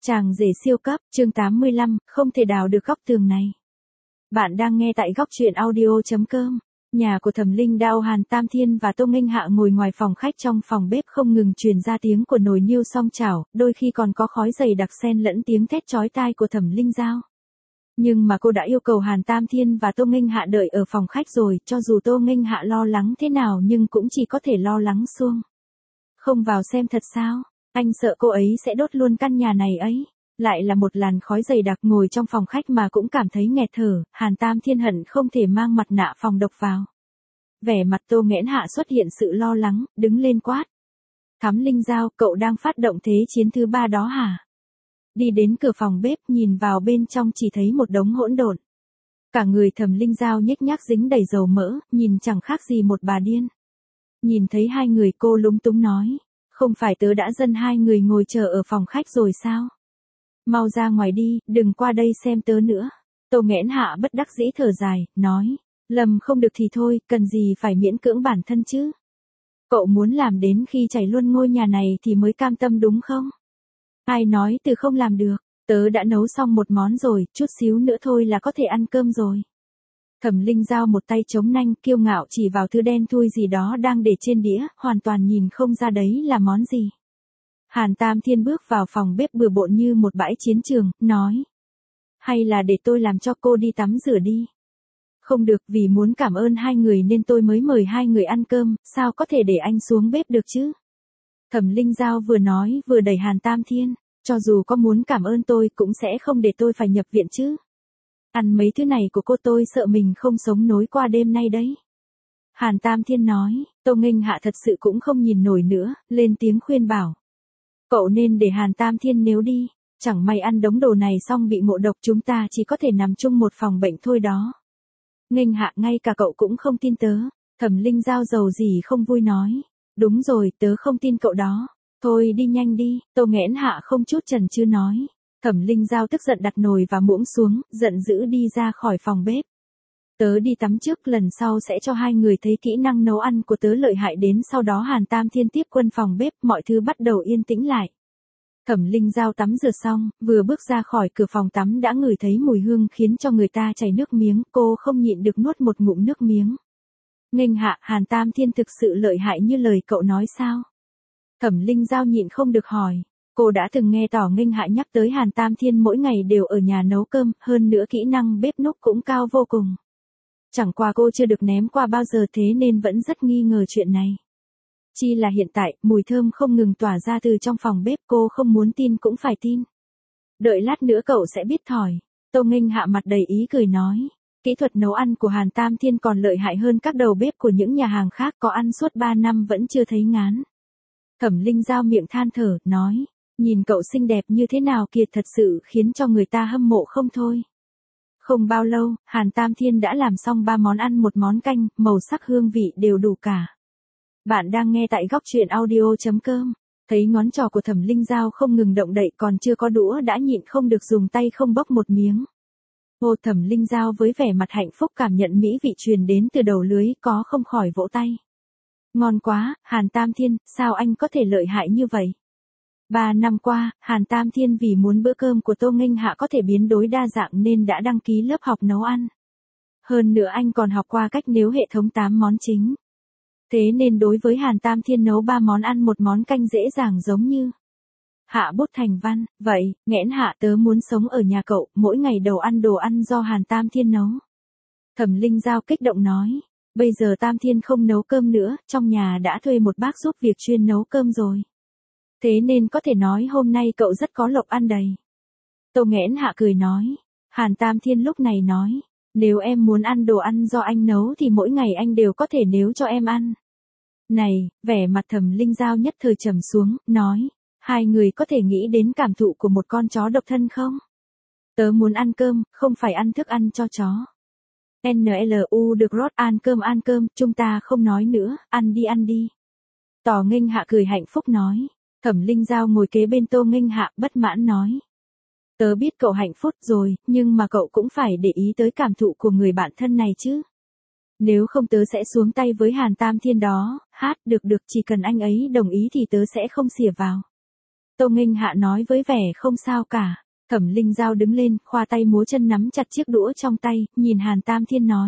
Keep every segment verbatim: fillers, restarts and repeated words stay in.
Chàng rể siêu cấp, chương tám mươi lăm, không thể đào được góc tường này. Bạn đang nghe tại góc truyện audio chấm com. Nhà của Thẩm Linh Đao, Hàn Tam Thiên và Tô Nghênh Hạ ngồi ngoài phòng khách, trong phòng bếp không ngừng truyền ra tiếng của nồi niêu song chảo, đôi khi còn có khói dày đặc xen lẫn tiếng thét chói tai của Thẩm Linh Dao. Nhưng mà cô đã yêu cầu Hàn Tam Thiên và Tô Nghênh Hạ đợi ở phòng khách rồi, cho dù Tô Nghênh Hạ lo lắng thế nào nhưng cũng chỉ có thể lo lắng suông. Không vào xem thật sao? Anh sợ cô ấy sẽ đốt luôn căn nhà này ấy. Lại là một làn khói dày đặc, ngồi trong phòng khách mà cũng cảm thấy nghẹt thở, Hàn Tam Thiên hận không thể mang mặt nạ phòng độc vào. Vẻ mặt Tô Nghẽn Hạ xuất hiện sự lo lắng, đứng lên quát. Thắm Linh Dao, cậu đang phát động thế chiến thứ ba đó hả? Đi đến cửa phòng bếp, nhìn vào bên trong chỉ thấy một đống hỗn độn. Cả người Thẩm Linh Dao nhếch nhác dính đầy dầu mỡ, nhìn chẳng khác gì một bà điên. Nhìn thấy hai người, cô lúng túng nói. Không phải tớ đã dặn hai người ngồi chờ ở phòng khách rồi sao? Mau ra ngoài đi, đừng qua đây xem tớ nữa. Tô Nghẽn Hạ bất đắc dĩ thở dài, nói. Lầm không được thì thôi, cần gì phải miễn cưỡng bản thân chứ? Cậu muốn làm đến khi chảy luôn ngôi nhà này thì mới cam tâm đúng không? Ai nói từ không làm được, tớ đã nấu xong một món rồi, chút xíu nữa thôi là có thể ăn cơm rồi. Thẩm Linh Dao một tay chống nanh, kiêu ngạo chỉ vào thứ đen thui gì đó đang để trên đĩa, hoàn toàn nhìn không ra đấy là món gì. Hàn Tam Thiên bước vào phòng bếp bừa bộn như một bãi chiến trường, nói. Hay là để tôi làm cho cô đi tắm rửa đi. Không được, vì muốn cảm ơn hai người nên tôi mới mời hai người ăn cơm, sao có thể để anh xuống bếp được chứ? Thẩm Linh Dao vừa nói vừa đẩy Hàn Tam Thiên, cho dù có muốn cảm ơn tôi cũng sẽ không để tôi phải nhập viện chứ. Ăn mấy thứ này của cô tôi sợ mình không sống nổi qua đêm nay đấy. Hàn Tam Thiên nói, Tô Nghênh Hạ thật sự cũng không nhìn nổi nữa, lên tiếng khuyên bảo. Cậu nên để Hàn Tam Thiên nếu đi, chẳng may ăn đống đồ này xong bị ngộ độc, chúng ta chỉ có thể nằm chung một phòng bệnh thôi đó. Nghênh Hạ, ngay cả cậu cũng không tin tớ. Thẩm Linh Dao giàu gì không vui nói. Đúng rồi, tớ không tin cậu đó. Thôi đi nhanh đi, Tô Nghẽn Hạ không chút chần chừ nói. Thẩm Linh Dao tức giận đặt nồi và muỗng xuống, giận dữ đi ra khỏi phòng bếp. Tớ đi tắm trước, lần sau sẽ cho hai người thấy kỹ năng nấu ăn của tớ lợi hại đến. Sau đó Hàn Tam Thiên tiếp quân phòng bếp, mọi thứ bắt đầu yên tĩnh lại. Thẩm Linh Dao tắm rửa xong, vừa bước ra khỏi cửa phòng tắm đã ngửi thấy mùi hương khiến cho người ta chảy nước miếng, cô không nhịn được nuốt một ngụm nước miếng. Nghênh Hạ, Hàn Tam Thiên thực sự lợi hại như lời cậu nói sao? Thẩm Linh Dao nhịn không được hỏi. Cô đã từng nghe tỏ Nghênh Hạ nhắc tới Hàn Tam Thiên mỗi ngày đều ở nhà nấu cơm, hơn nữa kỹ năng bếp núc cũng cao vô cùng. Chẳng qua cô chưa được ném qua bao giờ, thế nên vẫn rất nghi ngờ chuyện này. Chi là hiện tại, mùi thơm không ngừng tỏa ra từ trong phòng bếp, cô không muốn tin cũng phải tin. Đợi lát nữa cậu sẽ biết thỏi. Tô Nghênh Hạ mặt đầy ý cười nói. Kỹ thuật nấu ăn của Hàn Tam Thiên còn lợi hại hơn các đầu bếp của những nhà hàng khác, có ăn suốt ba năm vẫn chưa thấy ngán. Thẩm Linh Dao miệng than thở, nói. Nhìn cậu xinh đẹp như thế nào kìa, thật sự khiến cho người ta hâm mộ không thôi. Không bao lâu, Hàn Tam Thiên đã làm xong ba món ăn một món canh, màu sắc hương vị đều đủ cả. Bạn đang nghe tại góc truyện audio chấm com. Thấy ngón trỏ của Thẩm Linh Dao không ngừng động đậy, còn chưa có đũa đã nhịn không được dùng tay không bốc một miếng. Ô, Thẩm Linh Dao với vẻ mặt hạnh phúc cảm nhận mỹ vị truyền đến từ đầu lưới, có không khỏi vỗ tay. Ngon quá, Hàn Tam Thiên, sao anh có thể lợi hại như vậy? Ba năm qua, Hàn Tam Thiên vì muốn bữa cơm của Tô Nghênh Hạ có thể biến đổi đa dạng nên đã đăng ký lớp học nấu ăn. Hơn nữa anh còn học qua cách nấu hệ thống tám món chính. Thế nên đối với Hàn Tam Thiên nấu ba món ăn một món canh dễ dàng giống như. Hạ bút thành văn, vậy, Nghẽn Hạ, tớ muốn sống ở nhà cậu, mỗi ngày đầu ăn đồ ăn do Hàn Tam Thiên nấu. Thẩm Linh Dao kích động nói, bây giờ Tam Thiên không nấu cơm nữa, trong nhà đã thuê một bác giúp việc chuyên nấu cơm rồi. Thế nên có thể nói hôm nay cậu rất có lộc ăn đầy. Tô Nghẽn Hạ cười nói, Hàn Tam Thiên lúc này nói, nếu em muốn ăn đồ ăn do anh nấu thì mỗi ngày anh đều có thể nấu cho em ăn. Này, vẻ mặt Thẩm Linh Dao nhất thời trầm xuống, nói, hai người có thể nghĩ đến cảm thụ của một con chó độc thân không? Tớ muốn ăn cơm, không phải ăn thức ăn cho chó. en lờ u được rót, ăn cơm ăn cơm, chúng ta không nói nữa, ăn đi ăn đi. Tỏ Nghênh Hạ cười hạnh phúc nói. Thẩm Linh Dao ngồi kế bên Tô Nghênh Hạ bất mãn nói. Tớ biết cậu hạnh phúc rồi, nhưng mà cậu cũng phải để ý tới cảm thụ của người bạn thân này chứ. Nếu không tớ sẽ xuống tay với Hàn Tam Thiên đó. Hát, được được, chỉ cần anh ấy đồng ý thì tớ sẽ không xỉa vào. Tô Nghênh Hạ nói với vẻ không sao cả. Thẩm Linh Giao đứng lên, khoa tay múa chân nắm chặt chiếc đũa trong tay, nhìn Hàn Tam Thiên nói.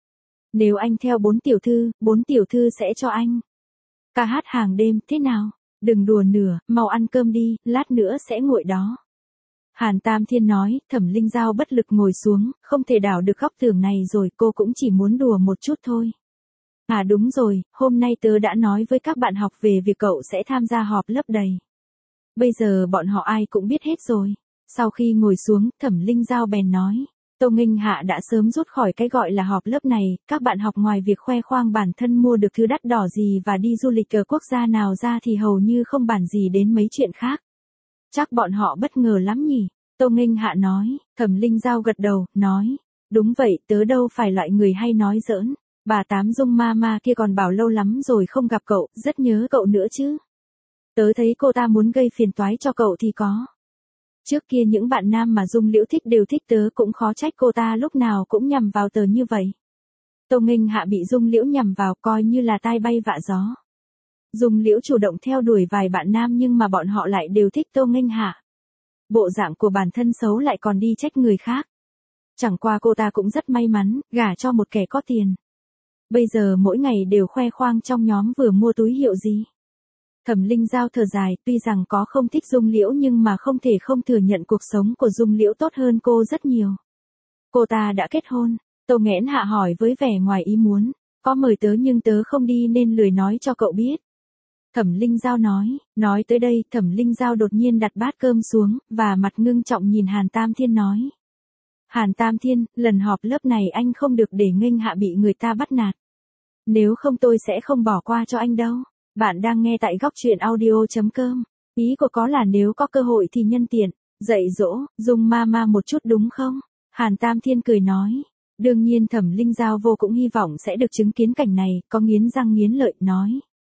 Nếu anh theo bốn tiểu thư, bốn tiểu thư sẽ cho anh ca hát hàng đêm, thế nào? Đừng đùa nữa, mau ăn cơm đi, lát nữa sẽ nguội đó. Hàn Tam Thiên nói, Thẩm Linh Giao bất lực ngồi xuống, không thể đảo được góc tường này rồi, cô cũng chỉ muốn đùa một chút thôi. À đúng rồi, hôm nay tớ đã nói với các bạn học về việc cậu sẽ tham gia họp lớp đầy. Bây giờ bọn họ ai cũng biết hết rồi. Sau khi ngồi xuống, Thẩm Linh Giao bèn nói. Tô Nghênh Hạ đã sớm rút khỏi cái gọi là họp lớp này, các bạn học ngoài việc khoe khoang bản thân mua được thứ đắt đỏ gì và đi du lịch ở quốc gia nào ra thì hầu như không bàn gì đến mấy chuyện khác. Chắc bọn họ bất ngờ lắm nhỉ? Tô Nghênh Hạ nói. Thẩm Linh Giao gật đầu, nói. Đúng vậy, tớ đâu phải loại người hay nói giỡn. Bà Tám Dung Mama kia còn bảo lâu lắm rồi không gặp cậu, rất nhớ cậu nữa chứ. Tớ thấy cô ta muốn gây phiền toái cho cậu thì có. Trước kia những bạn nam mà Dung Liễu thích đều thích tớ, cũng khó trách cô ta lúc nào cũng nhằm vào tớ như vậy. Tô Nghênh Hạ bị Dung Liễu nhằm vào coi như là tai bay vạ gió. Dung Liễu chủ động theo đuổi vài bạn nam nhưng mà bọn họ lại đều thích Tô Nghênh Hạ. Bộ dạng của bản thân xấu lại còn đi trách người khác. Chẳng qua cô ta cũng rất may mắn, gả cho một kẻ có tiền. Bây giờ mỗi ngày đều khoe khoang trong nhóm vừa mua túi hiệu gì. Thẩm Linh Giao thở dài, tuy rằng có không thích Dung Liễu nhưng mà không thể không thừa nhận cuộc sống của Dung Liễu tốt hơn cô rất nhiều. Cô ta đã kết hôn. Tô Nghẽn Hạ hỏi với vẻ ngoài ý muốn. Có mời tớ nhưng tớ không đi nên lười nói cho cậu biết. Thẩm Linh Giao nói. Nói tới đây, Thẩm Linh Giao đột nhiên đặt bát cơm xuống, và mặt ngưng trọng nhìn Hàn Tam Thiên nói. Hàn Tam Thiên, lần họp lớp này anh không được để Nghênh Hạ bị người ta bắt nạt. Nếu không tôi sẽ không bỏ qua cho anh đâu. Bạn đang nghe tại góc truyện audio chấm com. Ý của có là nếu có cơ hội thì nhân tiện, dạy dỗ, Dung Mama một chút đúng không? Hàn Tam Thiên cười nói. Đương nhiên Thẩm Linh Giao vô cũng hy vọng sẽ được chứng kiến cảnh này, có nghiến răng nghiến lợi, nói.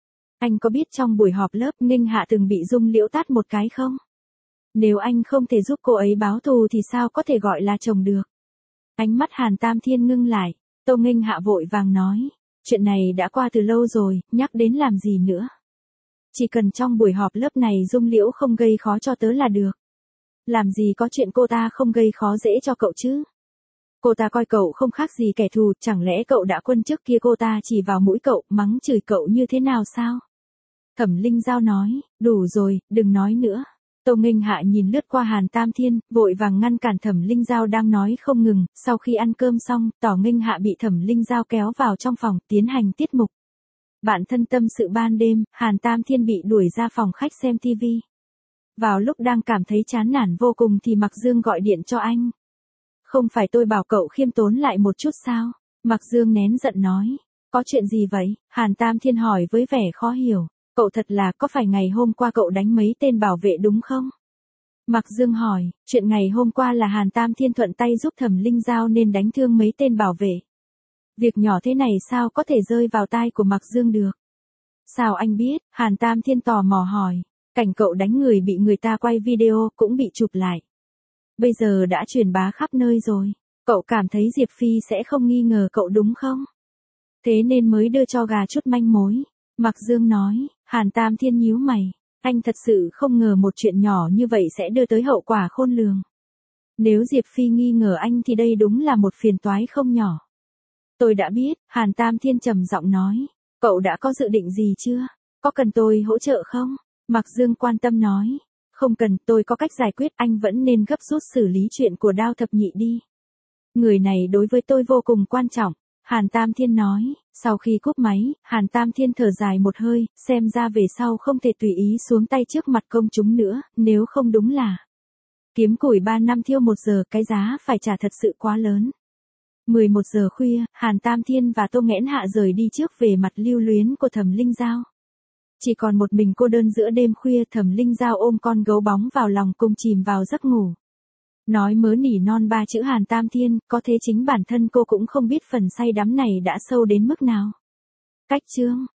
Anh có biết trong buổi họp lớp Nghênh Hạ từng bị Dung Liễu tát một cái không? Nếu anh không thể giúp cô ấy báo thù thì sao có thể gọi là chồng được? Ánh mắt Hàn Tam Thiên ngưng lại, Tô Nghênh Hạ vội vàng nói. Chuyện này đã qua từ lâu rồi, nhắc đến làm gì nữa. Chỉ cần trong buổi họp lớp này Dung Liễu không gây khó cho tớ là được. Làm gì có chuyện cô ta không gây khó dễ cho cậu chứ. Cô ta coi cậu không khác gì kẻ thù, chẳng lẽ cậu đã quân trước kia cô ta chỉ vào mũi cậu, mắng chửi cậu như thế nào sao? Thẩm Linh Giao nói, đủ rồi, đừng nói nữa. Tô Nghênh Hạ nhìn lướt qua Hàn Tam Thiên, vội vàng ngăn cản Thẩm Linh Giao đang nói không ngừng. Sau khi ăn cơm xong, Tỏ Nghênh Hạ bị Thẩm Linh Giao kéo vào trong phòng, tiến hành tiết mục. Bạn thân tâm sự ban đêm, Hàn Tam Thiên bị đuổi ra phòng khách xem tivi. Vào lúc đang cảm thấy chán nản vô cùng thì Mạc Dương gọi điện cho anh. Không phải tôi bảo cậu khiêm tốn lại một chút sao? Mạc Dương nén giận nói. Có chuyện gì vậy? Hàn Tam Thiên hỏi với vẻ khó hiểu. Cậu thật là, có phải ngày hôm qua cậu đánh mấy tên bảo vệ đúng không? Mạc Dương hỏi, chuyện ngày hôm qua là Hàn Tam Thiên thuận tay giúp Thẩm Linh Giao nên đánh thương mấy tên bảo vệ. Việc nhỏ thế này sao có thể rơi vào tai của Mạc Dương được? Sao anh biết? Hàn Tam Thiên tò mò hỏi. Cảnh cậu đánh người bị người ta quay video cũng bị chụp lại. Bây giờ đã truyền bá khắp nơi rồi. Cậu cảm thấy Diệp Phi sẽ không nghi ngờ cậu đúng không? Thế nên mới đưa cho gà chút manh mối. Mạc Dương nói. Hàn Tam Thiên nhíu mày. Anh thật sự không ngờ một chuyện nhỏ như vậy sẽ đưa tới hậu quả khôn lường. Nếu Diệp Phi nghi ngờ anh thì đây đúng là một phiền toái không nhỏ. Tôi đã biết, Hàn Tam Thiên trầm giọng nói. Cậu đã có dự định gì chưa? Có cần tôi hỗ trợ không? Mạc Dương quan tâm nói. Không cần, tôi có cách giải quyết, anh vẫn nên gấp rút xử lý chuyện của Đao Thập Nhị đi. Người này đối với tôi vô cùng quan trọng. Hàn Tam Thiên nói. Sau khi cúp máy, Hàn Tam Thiên thở dài một hơi, xem ra về sau không thể tùy ý xuống tay trước mặt công chúng nữa, nếu không đúng là kiếm củi ba năm thiêu một giờ, cái giá phải trả thật sự quá lớn. mười một giờ khuya, Hàn Tam Thiên và Tô Nghẽn Hạ rời đi trước về mặt lưu luyến của Thẩm Linh Giao. Chỉ còn một mình cô đơn giữa đêm khuya, Thẩm Linh Giao ôm con gấu bóng vào lòng cùng chìm vào giấc ngủ. Nói mớ nỉ non ba chữ Hàn Tam Thiên, có thế chính bản thân cô cũng không biết phần say đắm này đã sâu đến mức nào. Cách chương